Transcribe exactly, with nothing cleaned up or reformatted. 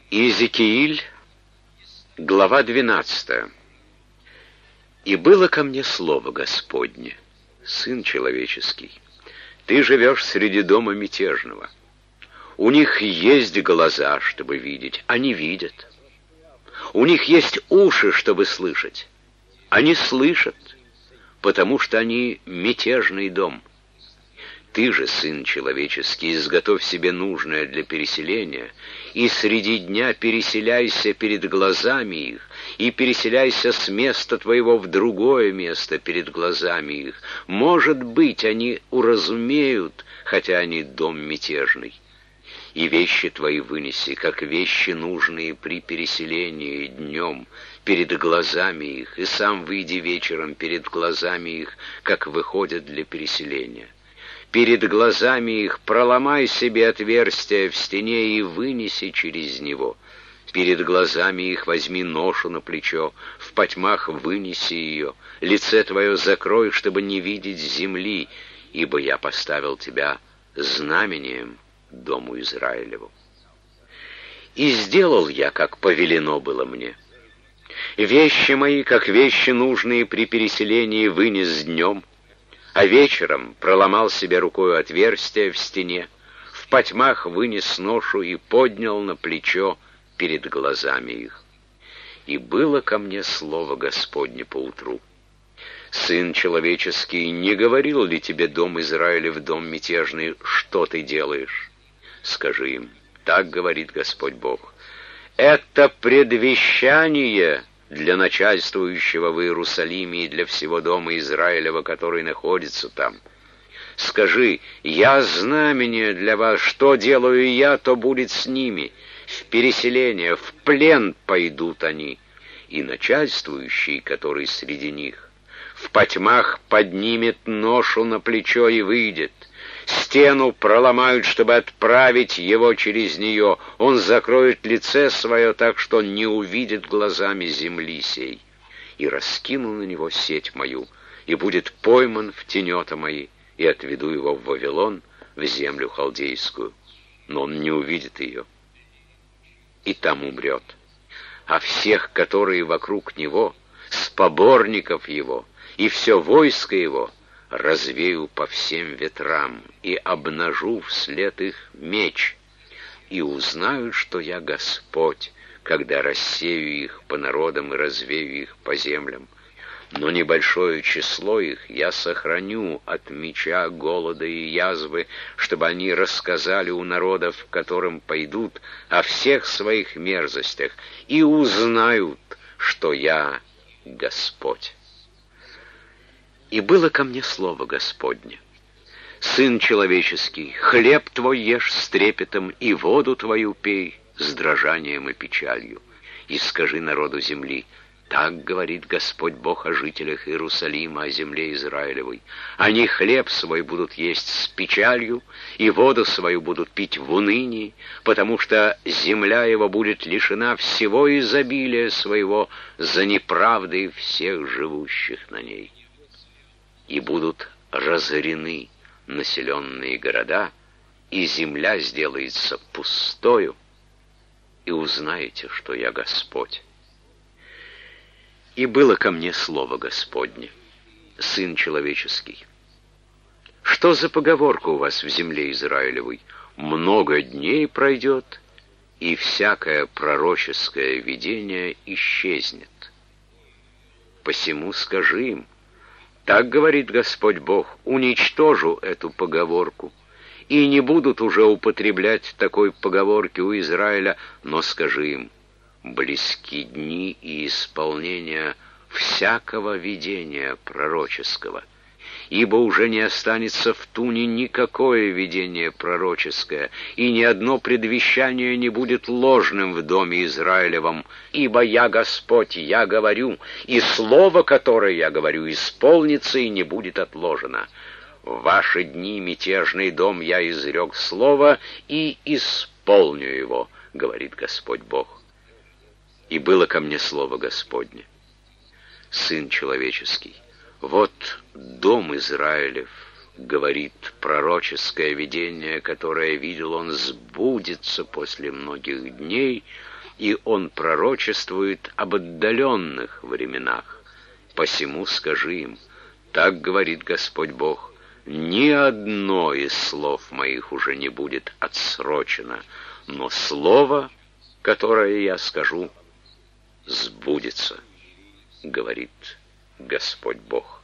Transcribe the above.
Иезекииль, глава двенадцатая. «И было ко мне слово Господне, сын человеческий, ты живешь среди дома мятежного. У них есть глаза, чтобы видеть, они видят. У них есть уши, чтобы слышать, они слышат, потому что они мятежный дом. Ты же, сын человеческий, изготовь себе нужное для переселения, и среди дня переселяйся перед глазами их, и переселяйся с места твоего в другое место перед глазами их. Может быть, они уразумеют, хотя они дом мятежный. И вещи твои вынеси, как вещи нужные при переселении днем, перед глазами их, и сам выйди вечером перед глазами их, как выходят для переселения. Перед глазами их проломай себе отверстие в стене и вынеси через него. Перед глазами их возьми ношу на плечо, в потьмах вынеси ее, лице твое закрой, чтобы не видеть земли, ибо я поставил тебя знамением дому Израилеву. И сделал я, как повелено было мне. Вещи мои, как вещи нужные при переселении, вынес днем, а вечером проломал себе рукою отверстие в стене, в потьмах вынес ношу и поднял на плечо перед глазами их. И было ко мне слово Господне поутру: сын человеческий, не говорил ли тебе дом Израилев, дом мятежный, что ты делаешь? Скажи им: так говорит Господь Бог. Это предвещание для начальствующего в Иерусалиме и для всего дома Израилева, который находится там. Скажи: я знамение для вас, что делаю я, то будет с ними. В переселение, в плен пойдут они, и начальствующий, который среди них, в потьмах поднимет ношу на плечо и выйдет. Стену проломают, чтобы отправить его через нее. Он закроет лице свое так, что не увидит глазами земли сей. И раскину на него сеть мою, и будет пойман в тенета мои, и отведу его в Вавилон, в землю халдейскую. Но он не увидит ее, и там умрет. А всех, которые вокруг него, с поборников его, и все войско его, развею по всем ветрам и обнажу вслед их меч, и узнают, что я Господь, когда рассею их по народам и развею их по землям. Но небольшое число их я сохраню от меча, голода и язвы, чтобы они рассказали у народов, к которым пойдут, о всех своих мерзостях, и узнают, что я Господь. И было ко мне слово Господне: сын человеческий, хлеб твой ешь с трепетом, и воду твою пей с дрожанием и печалью. И скажи народу земли: так говорит Господь Бог о жителях Иерусалима, о земле Израилевой. Они хлеб свой будут есть с печалью, и воду свою будут пить в унынии, потому что земля его будет лишена всего изобилия своего за неправдой всех живущих на ней. И будут разорены населенные города, и земля сделается пустою, и узнаете, что я Господь. И было ко мне слово Господне: сын человеческий, что за поговорка у вас в земле Израилевой? Много дней пройдет, и всякое пророческое видение исчезнет. Посему скажи им: так говорит Господь Бог, уничтожу эту поговорку, и не будут уже употреблять такой поговорки у Израиля, но скажи им: близки дни и исполнения всякого видения пророческого, ибо уже не останется в туне никакое видение пророческое, и ни одно предвещание не будет ложным в доме Израилевом, ибо я Господь, я говорю, и слово, которое я говорю, исполнится и не будет отложено. В ваши дни, мятежный дом, я изрек слово и исполню его, говорит Господь Бог. И было ко мне слово Господне: сын человеческий, вот дом Израилев, говорит, пророческое видение, которое видел он, сбудется после многих дней, и Он пророчествует об отдаленных временах. Посему скажи им, так говорит Господь Бог, ни одно из слов моих уже не будет отсрочено, но слово, которое я скажу, сбудется, говорит Господь Бог.